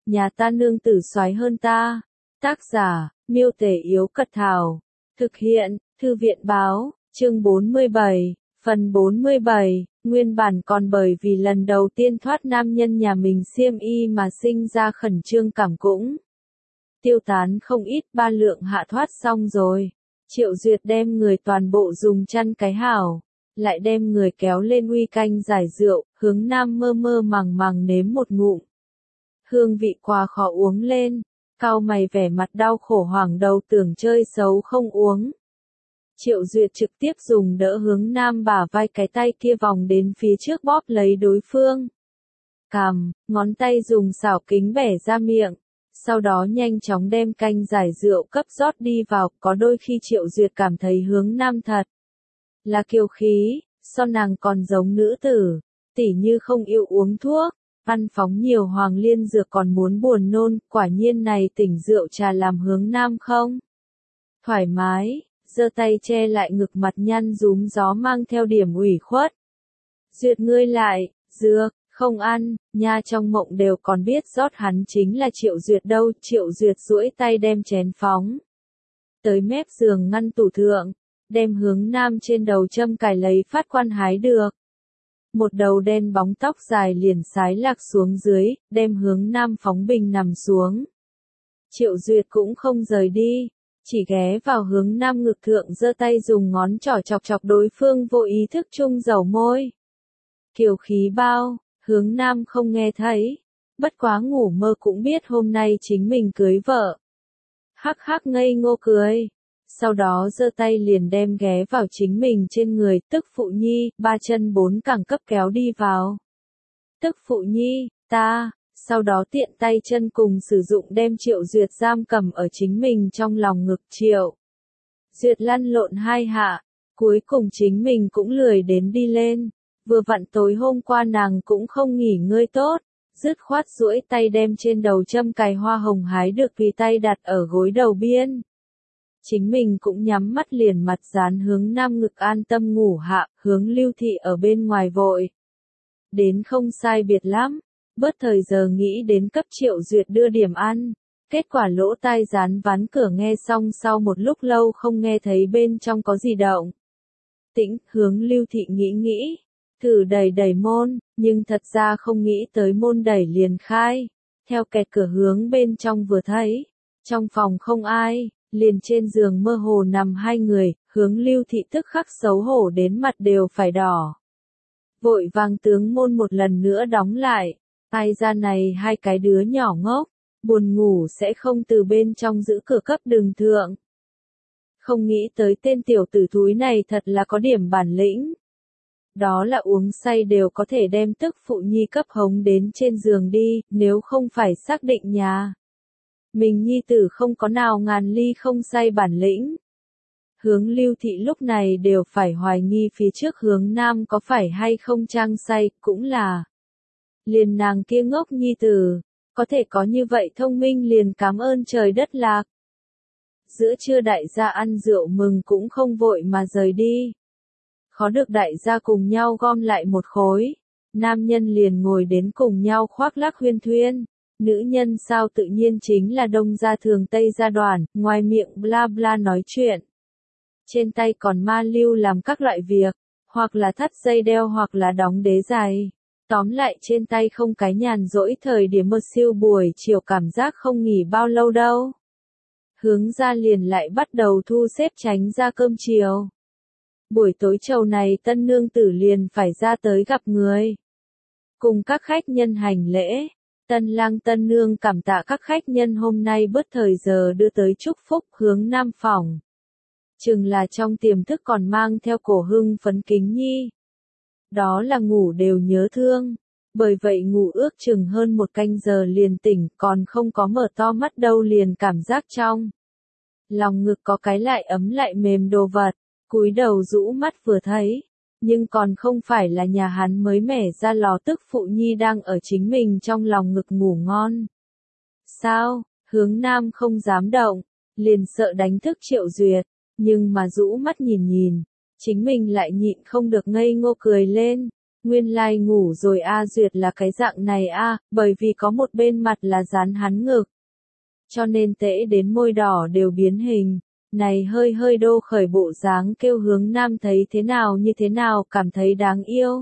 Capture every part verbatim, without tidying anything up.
nhà ta nương tử soái hơn ta. Tác giả, Miêu Tể Yếu Cật Thảo. Thực hiện, Thư viện Báo, chương bốn mươi bảy, phần bốn mươi bảy, nguyên bản còn bởi vì lần đầu tiên thoát nam nhân nhà mình xiêm y mà sinh ra khẩn trương cảm cũng. Tiêu tán không ít, ba lượng hạ thoát xong rồi. Triệu Duyệt đem người toàn bộ dùng chăn cái hảo, lại đem người kéo lên uy canh giải rượu, hướng nam mơ mơ màng màng nếm một ngụm. Hương vị quá khó uống lên, cau mày vẻ mặt đau khổ hoảng đầu tưởng chơi xấu không uống. Triệu Duyệt trực tiếp dùng đỡ hướng nam bả vai, cái tay kia vòng đến phía trước bóp lấy đối phương. Cằm, ngón tay dùng xảo kính bẻ ra miệng, sau đó nhanh chóng đem canh giải rượu cấp rót đi vào, có đôi khi Triệu Duyệt cảm thấy hướng nam thật là kiêu khí, so nàng còn giống nữ tử, tỉ như không yêu uống thuốc, ăn phóng nhiều hoàng liên dược còn muốn buồn nôn, quả nhiên này tỉnh rượu trà làm hướng nam không thoải mái, giơ tay che lại ngực mặt nhăn rúm gió mang theo điểm ủy khuất. Duyệt ngươi lại, dược, không ăn, nha trong mộng đều còn biết rót hắn chính là Triệu Duyệt đâu. Triệu Duyệt duỗi tay đem chén phóng tới mép giường ngăn tủ thượng, đem hướng nam trên đầu châm cài lấy phát quan hái được. Một đầu đen bóng tóc dài liền sái lạc xuống dưới, đem hướng nam phóng bình nằm xuống. Triệu Duyệt cũng không rời đi, chỉ ghé vào hướng nam ngực thượng giơ tay dùng ngón trỏ chọc chọc đối phương vô ý thức chung dầu môi. Kiều khí bao, hướng nam không nghe thấy, bất quá ngủ mơ cũng biết hôm nay chính mình cưới vợ. Hắc hắc ngây ngô cười, sau đó giơ tay liền đem ghé vào chính mình trên người, tức phụ nhi, ba chân bốn cẳng cấp kéo đi vào. Tức phụ nhi, ta, sau đó tiện tay chân cùng sử dụng đem Triệu Duyệt giam cầm ở chính mình trong lòng ngực. Triệu Duyệt lăn lộn hai hạ, cuối cùng chính mình cũng lười đến đi lên, vừa vặn tối hôm qua nàng cũng không nghỉ ngơi tốt, dứt khoát duỗi tay đem trên đầu châm cài hoa hồng hái được vì tay đặt ở gối đầu biên. Chính mình cũng nhắm mắt liền mặt dán hướng nam ngực an tâm ngủ hạ, hướng Lưu Thị ở bên ngoài vội đến không sai biệt lắm, bớt thời giờ nghĩ đến cấp Triệu Duyệt đưa điểm ăn, kết quả lỗ tai dán ván cửa nghe xong sau một lúc lâu không nghe thấy bên trong có gì động tĩnh. Hướng Lưu Thị nghĩ nghĩ, thử đẩy đẩy môn, nhưng thật ra không nghĩ tới môn đẩy liền khai, theo kẹt cửa hướng bên trong vừa thấy, trong phòng không ai, liền trên giường mơ hồ nằm hai người, hướng Lưu Thị tức khắc xấu hổ đến mặt đều phải đỏ. Vội vàng tướng môn một lần nữa đóng lại, ai ra này hai cái đứa nhỏ ngốc, buồn ngủ sẽ không từ bên trong giữ cửa cấp đường thượng. Không nghĩ tới tên tiểu tử thúi này thật là có điểm bản lĩnh. Đó là uống say đều có thể đem tức phụ nhi cấp hống đến trên giường đi, nếu không phải xác định nhà mình nhi tử không có nào ngàn ly không say bản lĩnh. Hướng Lưu Thị lúc này đều phải hoài nghi phía trước hướng nam có phải hay không trang say, cũng là liền nàng kia ngốc nhi tử, có thể có như vậy thông minh liền cảm ơn trời đất lạc. Giữa trưa đại gia ăn rượu mừng cũng không vội mà rời đi. Khó được đại gia cùng nhau gom lại một khối, nam nhân liền ngồi đến cùng nhau khoác lác huyên thuyên, nữ nhân sao tự nhiên chính là đông gia thường tây gia đoàn, ngoài miệng bla bla nói chuyện. Trên tay còn ma lưu làm các loại việc, hoặc là thắt dây đeo hoặc là đóng đế giày. Tóm lại trên tay không cái nhàn rỗi thời điểm mơ siêu buổi chiều cảm giác không nghỉ bao lâu đâu. Hướng ra liền lại bắt đầu thu xếp tránh ra cơm chiều. Buổi tối trầu này tân nương tử liền phải ra tới gặp người, cùng các khách nhân hành lễ. Tân lang tân nương cảm tạ các khách nhân hôm nay bớt thời giờ đưa tới chúc phúc. Hướng nam phòng chừng là trong tiềm thức còn mang theo cổ hưng phấn kính nhi. Đó là ngủ đều nhớ thương, bởi vậy ngủ ước chừng hơn một canh giờ liền tỉnh, còn không có mở to mắt đâu liền cảm giác trong lòng ngực có cái lại ấm lại mềm đồ vật, cúi đầu rũ mắt vừa thấy, nhưng còn không phải là nhà hắn mới mẻ ra lò tức phụ nhi đang ở chính mình trong lòng ngực ngủ ngon. Sao, hướng nam không dám động, liền sợ đánh thức Triệu Duyệt, nhưng mà rũ mắt nhìn nhìn, chính mình lại nhịn không được ngây ngô cười lên, Nguyên lai ngủ rồi A Duyệt là cái dạng này a, bởi vì có một bên mặt là dán hắn ngực. Cho nên tễ đến môi đỏ đều biến hình. Này hơi hơi đô khởi bộ dáng kêu Hướng Nam thấy thế nào như thế nào cảm thấy đáng yêu.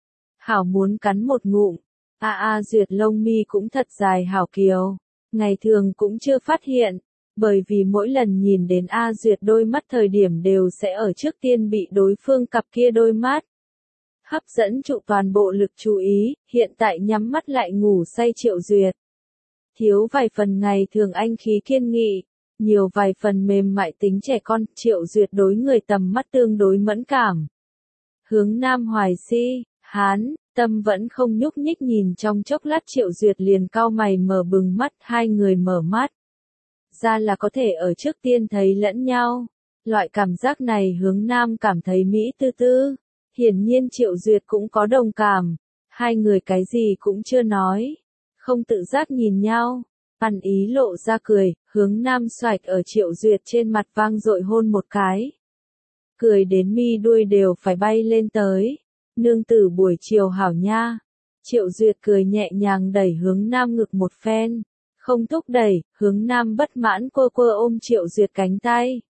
Hảo muốn cắn một ngụm. A A Duyệt lông mi cũng thật dài hảo kiều. Ngày thường cũng chưa phát hiện. Bởi vì mỗi lần nhìn đến A Duyệt đôi mắt thời điểm đều sẽ ở trước tiên bị đối phương cặp kia đôi mắt hấp dẫn trụ toàn bộ lực chú ý, hiện tại nhắm mắt lại ngủ say Triệu Duyệt. Thiếu vài phần ngày thường anh khí kiên nghị, nhiều vài phần mềm mại tính trẻ con, Triệu Duyệt đối người tầm mắt tương đối mẫn cảm. Hướng Nam hoài si, hán, tâm vẫn không nhúc nhích nhìn trong chốc lát Triệu Duyệt liền cau mày mở bừng mắt, hai người mở mắt. Ra là có thể ở trước tiên thấy lẫn nhau. Loại cảm giác này Hướng Nam cảm thấy mỹ tư tư. Hiển nhiên Triệu Duyệt cũng có đồng cảm. Hai người cái gì cũng chưa nói. Không tự giác nhìn nhau. Ăn ý lộ ra cười, Hướng Nam xoạch ở Triệu Duyệt trên mặt vang dội hôn một cái. Cười đến mi đuôi đều phải bay lên tới. Nương tử buổi chiều hảo nha. Triệu Duyệt cười nhẹ nhàng đẩy Hướng Nam ngực một phen. Không thúc đẩy, Hướng Nam bất mãn quơ quơ ôm Triệu Duyệt cánh tay.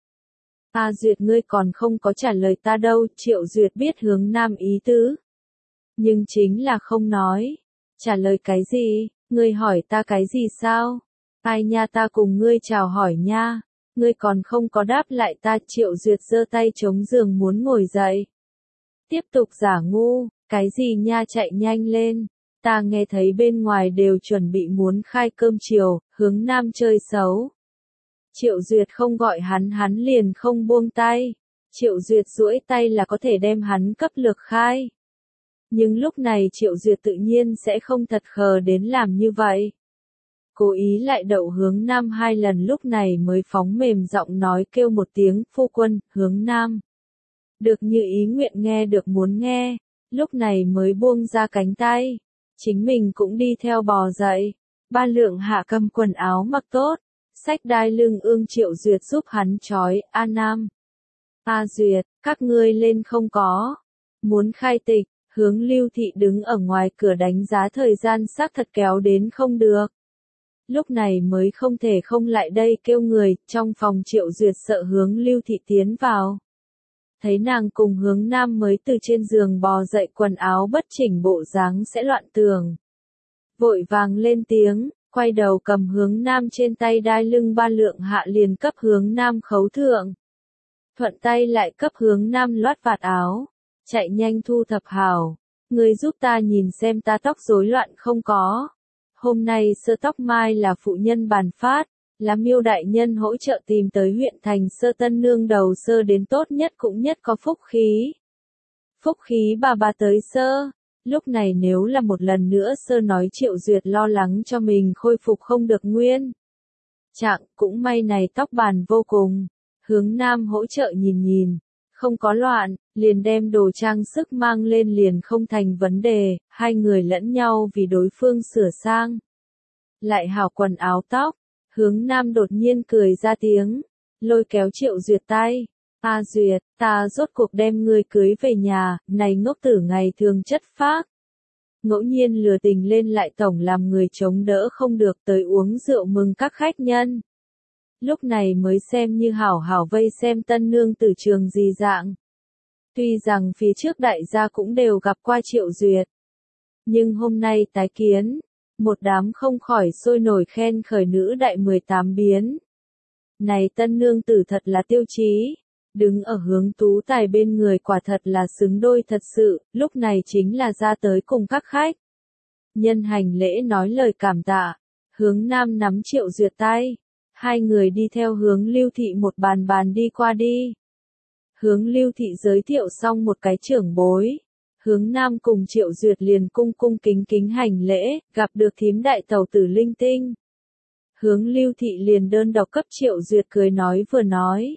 A Duyệt ngươi còn không có trả lời ta đâu, Triệu Duyệt biết Hướng Nam ý tứ. Nhưng chính là không nói. Trả lời cái gì, ngươi hỏi ta cái gì sao? Ai nha ta cùng ngươi chào hỏi nha. Ngươi còn không có đáp lại ta, Triệu Duyệt giơ tay chống giường muốn ngồi dậy. Tiếp tục giả ngu, cái gì nha chạy nhanh lên. Ta nghe thấy bên ngoài đều chuẩn bị muốn khai cơm chiều, Hướng Nam chơi xấu. Triệu Duyệt không gọi hắn hắn liền không buông tay. Triệu Duyệt duỗi tay là có thể đem hắn cấp lược khai. Nhưng lúc này Triệu Duyệt tự nhiên sẽ không thật khờ đến làm như vậy. Cố ý lại đậu Hướng Nam hai lần lúc này mới phóng mềm giọng nói kêu một tiếng phu quân, Hướng Nam. Được như ý nguyện nghe được muốn nghe, lúc này mới buông ra cánh tay. Chính mình cũng đi theo bò dậy. Ba lượng hạ cầm quần áo mặc tốt. Xách đai lưng ương Triệu Duyệt giúp hắn trói, A Nam. A Duyệt, các ngươi lên không có. Muốn khai tịch, Hướng Lưu Thị đứng ở ngoài cửa đánh giá thời gian xác thật kéo đến không được. Lúc này mới không thể không lại đây kêu người, trong phòng Triệu Duyệt sợ Hướng Lưu Thị tiến vào. Thấy nàng cùng Hướng Nam mới từ trên giường bò dậy quần áo bất chỉnh bộ dáng sẽ loạn tường. Vội vàng lên tiếng, quay đầu cầm Hướng Nam trên tay đai lưng ba lượng hạ liền cấp Hướng Nam khấu thượng. Thuận tay lại cấp Hướng Nam loát vạt áo. Chạy nhanh thu thập hào. Người giúp ta nhìn xem ta tóc rối loạn không có. Hôm nay sơ tóc mai là phụ nhân bàn phát. Là Miêu đại nhân hỗ trợ tìm tới huyện thành sơ tân nương đầu sơ đến tốt nhất cũng nhất có phúc khí. Phúc khí bà bà tới sơ. Lúc này nếu là một lần nữa sơ nói Triệu Duyệt lo lắng cho mình khôi phục không được nguyên. Trạng cũng may này tóc bàn vô cùng. Hướng Nam hỗ trợ nhìn nhìn. Không có loạn, liền đem đồ trang sức mang lên liền không thành vấn đề. Hai người lẫn nhau vì đối phương sửa sang. Lại hào quần áo tóc. Hướng Nam đột nhiên cười ra tiếng, lôi kéo Triệu Duyệt tay. A Duyệt, ta rốt cuộc đem ngươi cưới về nhà, này ngốc tử ngày thường chất phác. Ngẫu nhiên lừa tình lên lại tổng làm người chống đỡ không được tới uống rượu mừng các khách nhân. Lúc này mới xem như hảo hảo vây xem tân nương tử trường gì dạng. Tuy rằng phía trước đại gia cũng đều gặp qua Triệu Duyệt. Nhưng hôm nay tái kiến. Một đám không khỏi sôi nổi khen khởi nữ đại mười tám biến. Này tân nương tử thật là tiêu chí. Đứng ở Hướng Tú Tài bên người quả thật là xứng đôi thật sự, lúc này chính là ra tới cùng các khách. Nhân hành lễ nói lời cảm tạ. Hướng Nam nắm Triệu Duyệt tay. Hai người đi theo Hướng Lưu Thị một bàn bàn đi qua đi. Hướng Lưu Thị giới thiệu xong một cái trưởng bối. Hướng Nam cùng Triệu Duyệt liền cung cung kính kính hành lễ, gặp được thím đại tẩu tử linh tinh. Hướng Lưu Thị liền đơn độc cấp Triệu Duyệt cười nói vừa nói.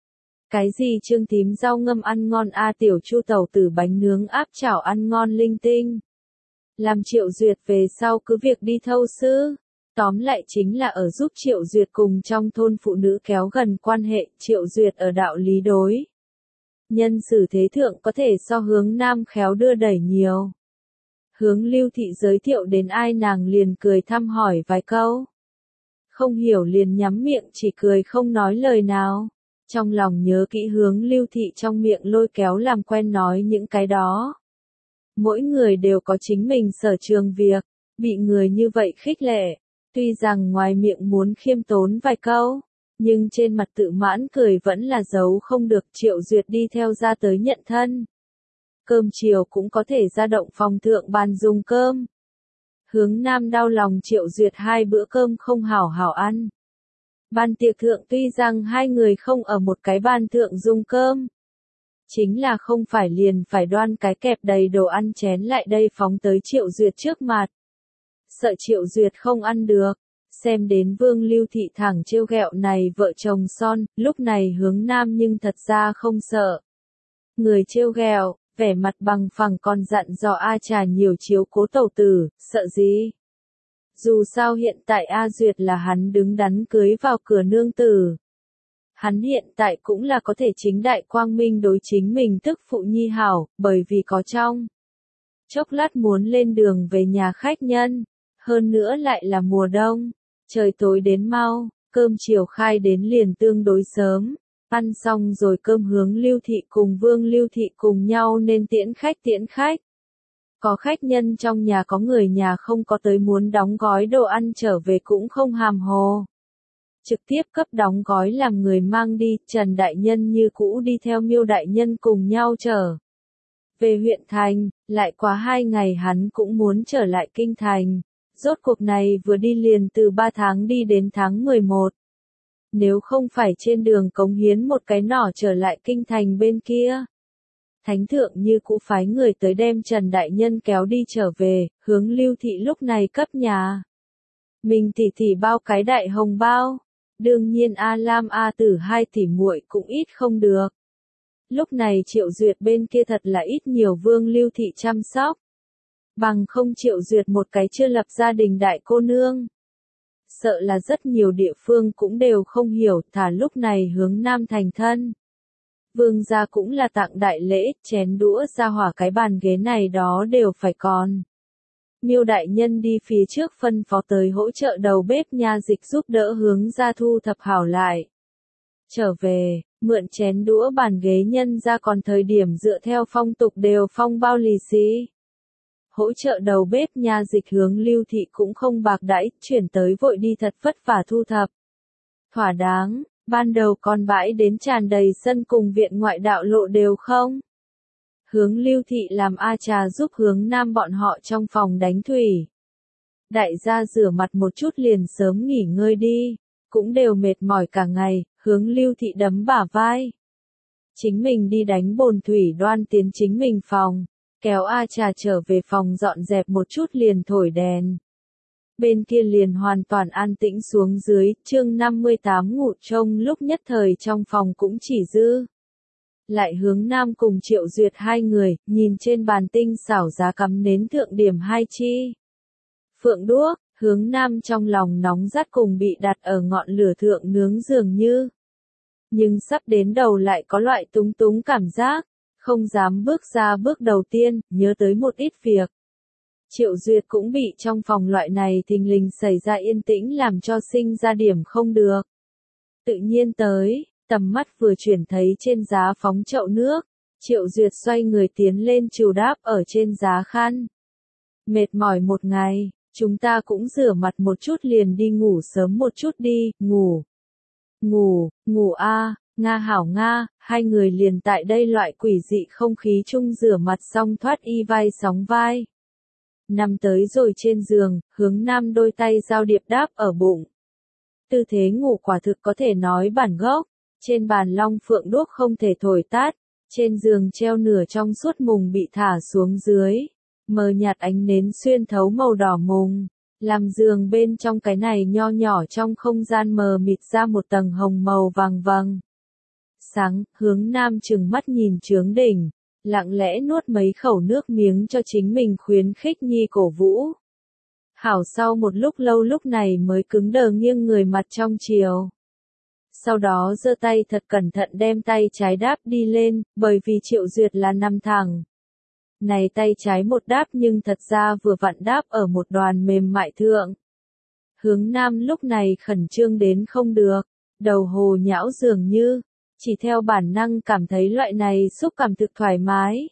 Cái gì Trương thím rau ngâm ăn ngon a tiểu Chu tẩu tử bánh nướng áp chảo ăn ngon linh tinh. Làm Triệu Duyệt về sau cứ việc đi thâu sư. Tóm lại chính là ở giúp Triệu Duyệt cùng trong thôn phụ nữ kéo gần quan hệ, Triệu Duyệt ở đạo lý đối. Nhân xử thế thượng có thể so Hướng Nam khéo đưa đẩy nhiều. Hướng Lưu Thị giới thiệu đến ai nàng liền cười thăm hỏi vài câu. Không hiểu liền nhắm miệng chỉ cười không nói lời nào. Trong lòng nhớ kỹ Hướng Lưu Thị trong miệng lôi kéo làm quen nói những cái đó. Mỗi người đều có chính mình sở trường việc, bị người như vậy khích lệ. Tuy rằng ngoài miệng muốn khiêm tốn vài câu, nhưng trên mặt tự mãn cười vẫn là giấu không được. Triệu Duyệt đi theo ra tới nhận thân. Cơm chiều cũng có thể ra động phòng thượng bàn dùng cơm. Hướng Nam đau lòng Triệu Duyệt hai bữa cơm không hảo hảo ăn. Bàn tiệc thượng tuy rằng hai người không ở một cái bàn thượng dùng cơm. Chính là không phải liền phải đoan cái kẹp đầy đồ ăn chén lại đây phóng tới Triệu Duyệt trước mặt. Sợ Triệu Duyệt không ăn được. Xem đến Vương Lưu Thị thẳng trêu ghẹo này vợ chồng son, lúc này Hướng Nam nhưng thật ra không sợ. Người trêu ghẹo, vẻ mặt bằng phẳng còn dặn dò A Trà nhiều chiếu cố tẩu tử, sợ gì? Dù sao hiện tại A Duyệt là hắn đứng đắn cưới vào cửa nương tử. Hắn hiện tại cũng là có thể chính đại quang minh đối chính mình tức phụ nhi hảo, bởi vì có trong. Chốc lát muốn lên đường về nhà khách nhân, hơn nữa lại là mùa đông, trời tối đến mau, cơm chiều khai đến liền tương đối sớm. Ăn xong rồi cơm Hướng Lưu Thị cùng Vương Lưu Thị cùng nhau nên tiễn khách tiễn khách. Có khách nhân trong nhà có người nhà không có tới muốn đóng gói đồ ăn trở về cũng không hàm hồ. Trực tiếp cấp đóng gói làm người mang đi, Trần Đại Nhân như cũ đi theo Miêu Đại Nhân cùng nhau trở về huyện thành, lại quá hai ngày hắn cũng muốn trở lại kinh thành. Rốt cuộc này vừa đi liền từ ba tháng đi đến tháng mười một. Nếu không phải trên đường cống hiến một cái nỏ trở lại kinh thành bên kia. Thánh thượng như cũ phái người tới đem Trần Đại Nhân kéo đi trở về, Hướng Lưu Thị lúc này cấp nhà. Mình tỷ tỷ bao cái đại hồng bao. Đương nhiên A Lam A Tử hai tỷ muội cũng ít không được. Lúc này Triệu Duyệt bên kia thật là ít nhiều Vương Lưu Thị chăm sóc. Bằng không Triệu Duyệt một cái chưa lập gia đình đại cô nương. Sợ là rất nhiều địa phương cũng đều không hiểu, thả lúc này Hướng Nam thành thân. Vương gia cũng là tặng đại lễ, chén đũa ra hỏa cái bàn ghế này đó đều phải còn. Miêu Đại Nhân đi phía trước phân phó tới hỗ trợ đầu bếp nha dịch giúp đỡ Hướng gia thu thập hảo lại. Trở về, mượn chén đũa bàn ghế nhân ra còn thời điểm dựa theo phong tục đều phong bao lì xì. Hỗ trợ đầu bếp nha dịch Hướng Lưu Thị cũng không bạc đãi, chuyển tới vội đi thật vất vả thu thập. Thỏa đáng, ban đầu còn bãi đến tràn đầy sân cùng viện ngoại đạo lộ đều không. Hướng Lưu Thị làm A Trà giúp Hướng Nam bọn họ trong phòng đánh thủy. Đại gia rửa mặt một chút liền sớm nghỉ ngơi đi, cũng đều mệt mỏi cả ngày, Hướng Lưu Thị đấm bả vai. Chính mình đi đánh bồn thủy đoan tiến chính mình phòng. Kéo A Trà trở về phòng dọn dẹp một chút liền thổi đèn. Bên kia liền hoàn toàn an tĩnh xuống dưới, chương năm mươi tám ngủ trông lúc nhất thời trong phòng cũng chỉ dư. Lại Hướng Nam cùng Triệu Duyệt hai người, nhìn trên bàn tinh xảo giá cắm nến thượng điểm hai chi. Phượng đuốc, Hướng Nam trong lòng nóng rát cùng bị đặt ở ngọn lửa thượng nướng dường như. Nhưng sắp đến đầu lại có loại túng túng cảm giác. Không dám bước ra bước đầu tiên, nhớ tới một ít việc. Triệu Duyệt cũng bị trong phòng loại này thình lình xảy ra yên tĩnh làm cho sinh ra điểm không được. Tự nhiên tới, tầm mắt vừa chuyển thấy trên giá phóng chậu nước. Triệu Duyệt xoay người tiến lên trù đáp ở trên giá khăn. Mệt mỏi một ngày, chúng ta cũng rửa mặt một chút liền đi ngủ sớm một chút đi, ngủ. Ngủ, ngủ a. Nga hảo Nga, hai người liền tại đây loại quỷ dị không khí chung rửa mặt xong thoát y vai sóng vai. Nằm tới rồi trên giường, Hướng Nam đôi tay giao điệp đáp ở bụng. Tư thế ngủ quả thực có thể nói bản gốc, trên bàn long phượng đuốc không thể thổi tát, trên giường treo nửa trong suốt mùng bị thả xuống dưới, mờ nhạt ánh nến xuyên thấu màu đỏ mùng. Làm giường bên trong cái này nho nhỏ trong không gian mờ mịt ra một tầng hồng màu vàng vàng. Sáng, Hướng Nam chừng mắt nhìn trướng đỉnh, lặng lẽ nuốt mấy khẩu nước miếng cho chính mình khuyến khích nhi cổ vũ. Hảo sau một lúc lâu lúc này mới cứng đờ nghiêng người mặt trong chiều. Sau đó giơ tay thật cẩn thận đem tay trái đáp đi lên, bởi vì Triệu Duyệt là nằm thẳng. Này tay trái một đáp nhưng thật ra vừa vặn đáp ở một đoàn mềm mại thượng. Hướng Nam lúc này khẩn trương đến không được, đầu hồ nhão dường như, chỉ theo bản năng cảm thấy loại này xúc cảm thực thoải mái.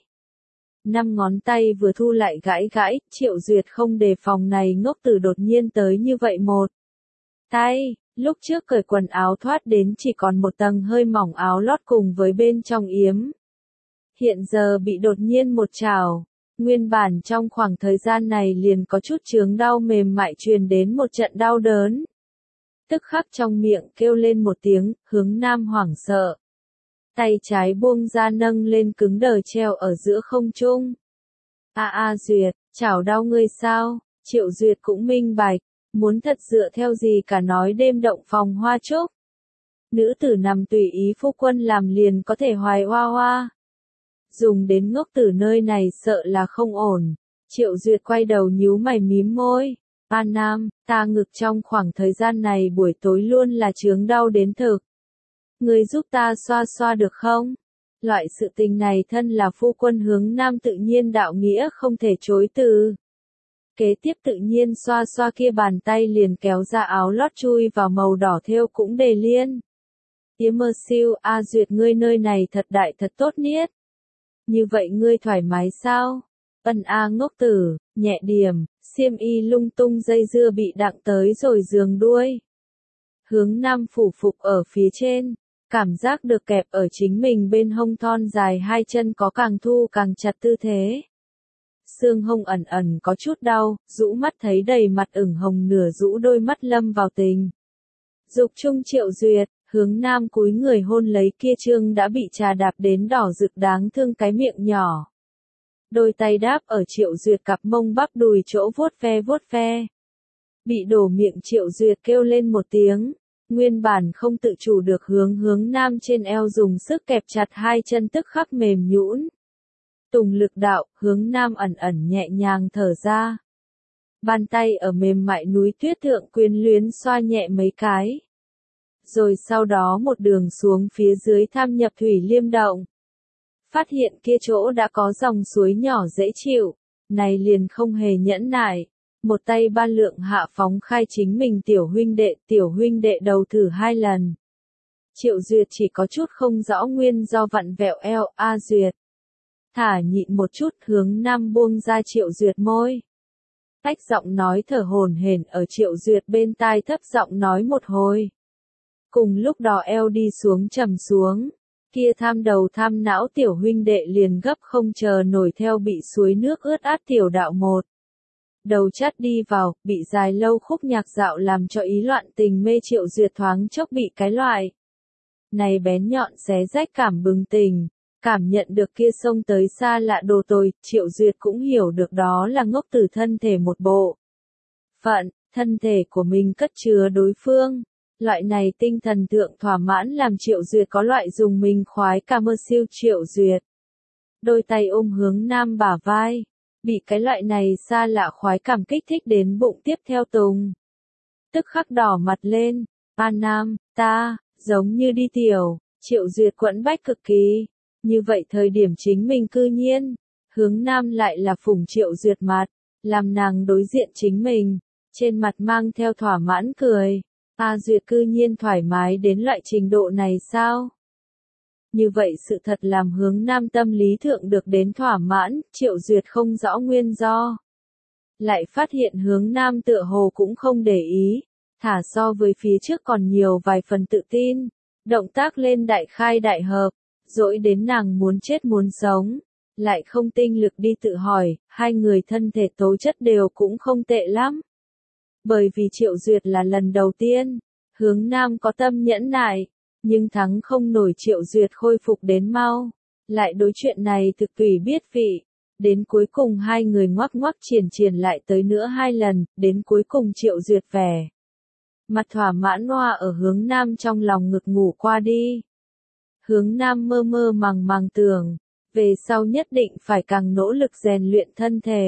Năm ngón tay vừa thu lại gãi gãi, Triệu Duyệt không đề phòng này ngốc tử đột nhiên tới như vậy một tay, lúc trước cởi quần áo thoát đến chỉ còn một tầng hơi mỏng áo lót cùng với bên trong yếm. Hiện giờ bị đột nhiên một chảo, nguyên bản trong khoảng thời gian này liền có chút chướng đau mềm mại truyền đến một trận đau đớn. Tức khắc trong miệng kêu lên một tiếng, Hướng Nam hoảng sợ. Tay trái buông ra nâng lên cứng đờ treo ở giữa không trung. A a Duyệt, chảo đau ngươi sao? Triệu Duyệt cũng minh bạch, muốn thật dựa theo gì cả nói đêm động phòng hoa trúc. Nữ tử nằm tùy ý phu quân làm liền có thể hoài hoa hoa. Dùng đến ngốc tử nơi này sợ là không ổn. Triệu Duyệt quay đầu nhíu mày mím môi. A Nam, ta ngực trong khoảng thời gian này buổi tối luôn là chướng đau đến thực. Ngươi giúp ta xoa xoa được không? Loại sự tình này thân là phu quân Hướng Nam tự nhiên đạo nghĩa không thể chối từ. Kế tiếp tự nhiên xoa xoa kia bàn tay liền kéo ra áo lót chui vào màu đỏ thêu cũng đề liên. Tía mơ siêu, A Duyệt ngươi nơi này thật đại thật tốt niết. Như vậy ngươi thoải mái sao? Ân A ngốc tử, nhẹ điểm, xiêm y lung tung dây dưa bị đặng tới rồi giường đuôi. Hướng Nam phủ phục ở phía trên, cảm giác được kẹp ở chính mình bên hông thon dài hai chân có càng thu càng chặt tư thế. Xương hông ẩn ẩn có chút đau, rũ mắt thấy đầy mặt ửng hồng nửa rũ đôi mắt lâm vào tình. Dục trung Triệu Duyệt, Hướng Nam cúi người hôn lấy kia trương đã bị trà đạp đến đỏ rực đáng thương cái miệng nhỏ. Đôi tay đáp ở Triệu Duyệt cặp mông bắp đùi chỗ vuốt ve vuốt ve. Bị đổ miệng Triệu Duyệt kêu lên một tiếng, nguyên bản không tự chủ được hướng Hướng Nam trên eo dùng sức kẹp chặt hai chân tức khắc mềm nhũn. Tùng lực đạo, Hướng Nam ẩn ẩn nhẹ nhàng thở ra. Bàn tay ở mềm mại núi tuyết thượng quyến luyến xoa nhẹ mấy cái. Rồi sau đó một đường xuống phía dưới tham nhập thủy liêm động. Phát hiện kia chỗ đã có dòng suối nhỏ dễ chịu, này liền không hề nhẫn nại. Một tay ba lượng hạ phóng khai chính mình tiểu huynh đệ, tiểu huynh đệ đầu thử hai lần. Triệu Duyệt chỉ có chút không rõ nguyên do vặn vẹo eo, A Duyệt. Thả nhịn một chút, Hướng Nam buông ra Triệu Duyệt môi. Tách giọng nói thở hổn hển ở Triệu Duyệt bên tai thấp giọng nói một hồi. Cùng lúc đó eo đi xuống trầm xuống, kia tham đầu tham não tiểu huynh đệ liền gấp không chờ nổi theo bị suối nước ướt át tiểu đạo một. Đầu chắt đi vào, bị dài lâu khúc nhạc dạo làm cho ý loạn tình mê Triệu Duyệt thoáng chốc bị cái loại. Này bén nhọn xé rách cảm bừng tình, cảm nhận được kia sông tới xa lạ đồ tồi, Triệu Duyệt cũng hiểu được đó là ngốc tử thân thể một bộ. Phận, thân thể của mình cất chứa đối phương. Loại này tinh thần thượng thỏa mãn làm Triệu Duyệt có loại dùng mình khoái ca mơ siêu Triệu Duyệt. Đôi tay ôm Hướng Nam bả vai. Bị cái loại này xa lạ khoái cảm kích thích đến bụng tiếp theo tùng. Tức khắc đỏ mặt lên, A Nam, ta, giống như đi tiểu, Triệu Duyệt quẫn bách cực kỳ. Như vậy thời điểm chính mình cư nhiên, Hướng Nam lại là phủng Triệu Duyệt mặt, làm nàng đối diện chính mình, trên mặt mang theo thỏa mãn cười. A Duyệt cư nhiên thoải mái đến loại trình độ này sao? Như vậy sự thật làm Hướng Nam tâm lý thượng được đến thỏa mãn, Triệu Duyệt không rõ nguyên do. Lại phát hiện Hướng Nam tựa hồ cũng không để ý, thả so với phía trước còn nhiều vài phần tự tin, động tác lên đại khai đại hợp, dỗi đến nàng muốn chết muốn sống, lại không tinh lực đi tự hỏi, hai người thân thể tố chất đều cũng không tệ lắm. Bởi vì Triệu Duyệt là lần đầu tiên, Hướng Nam có tâm nhẫn nại, nhưng thắng không nổi Triệu Duyệt khôi phục đến mau, lại đối chuyện này thực tùy biết vị, đến cuối cùng hai người ngoắc ngoắc triển triển lại tới nữa hai lần, đến cuối cùng Triệu Duyệt vẻ. Mặt thỏa mãn hoa ở Hướng Nam trong lòng ngực ngủ qua đi. Hướng Nam mơ mơ màng màng tưởng, về sau nhất định phải càng nỗ lực rèn luyện thân thể.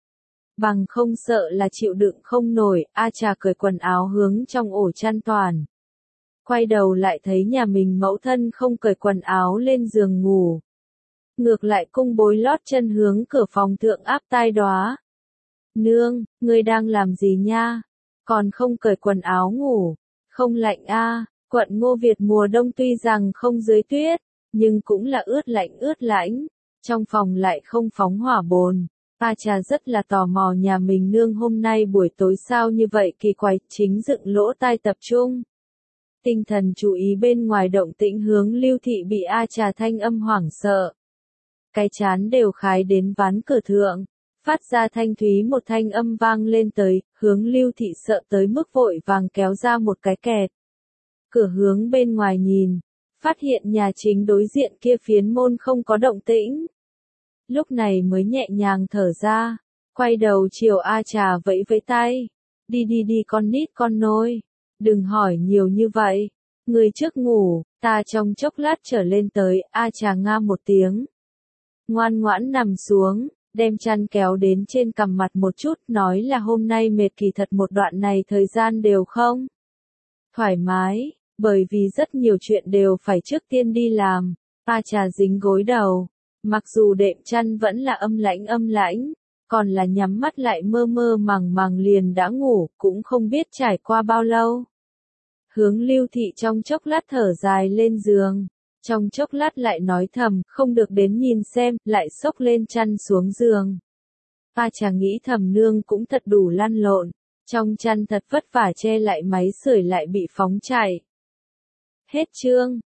Bằng không sợ là chịu đựng không nổi, A Trà cởi quần áo hướng trong ổ chăn toàn. quay đầu lại thấy nhà mình mẫu thân không cởi quần áo lên giường ngủ. Ngược lại cung bối lót chân hướng cửa phòng thượng áp tai đoá. Nương, ngươi đang làm gì nha? Còn không cởi quần áo ngủ, không lạnh a? À? Quận Ngô Việt mùa đông tuy rằng không dưới tuyết, nhưng cũng là ướt lạnh ướt lãnh, trong phòng lại không phóng hỏa bồn. A Trà rất là tò mò nhà mình nương hôm nay buổi tối sao như vậy kỳ quái, chính dựng lỗ tai tập trung. Tinh thần chú ý bên ngoài động tĩnh hướng Lưu Thị bị A Trà thanh âm hoảng sợ. Cái chán đều khái đến ván cửa thượng, phát ra thanh thúy một thanh âm vang lên tới, hướng Lưu Thị sợ tới mức vội vàng kéo ra một cái kẹt. Cửa hướng bên ngoài nhìn, phát hiện nhà chính đối diện kia phiến môn không có động tĩnh. Lúc này mới nhẹ nhàng thở ra, quay đầu chiều A Trà vẫy vẫy tay. Đi đi đi con nít con nôi, đừng hỏi nhiều như vậy. Người trước ngủ, ta trong chốc lát trở lên tới. A Trà nga một tiếng. Ngoan ngoãn nằm xuống, đem chăn kéo đến trên cằm mặt một chút, nói là hôm nay mệt kỳ thật một đoạn này thời gian đều không thoải mái, bởi vì rất nhiều chuyện đều phải trước tiên đi làm. A Trà dính gối đầu, mặc dù đệm chăn vẫn là âm lãnh âm lãnh, còn là nhắm mắt lại mơ mơ màng màng liền đã ngủ, cũng không biết trải qua bao lâu. Hướng Lưu Thị trong chốc lát thở dài lên giường, trong chốc lát lại nói thầm, không được đến nhìn xem, lại xốc lên chăn xuống giường. A Trà nghĩ thầm nương cũng thật đủ lăn lộn, trong chăn thật vất vả che lại máy sưởi lại bị phóng chạy. Hết chương.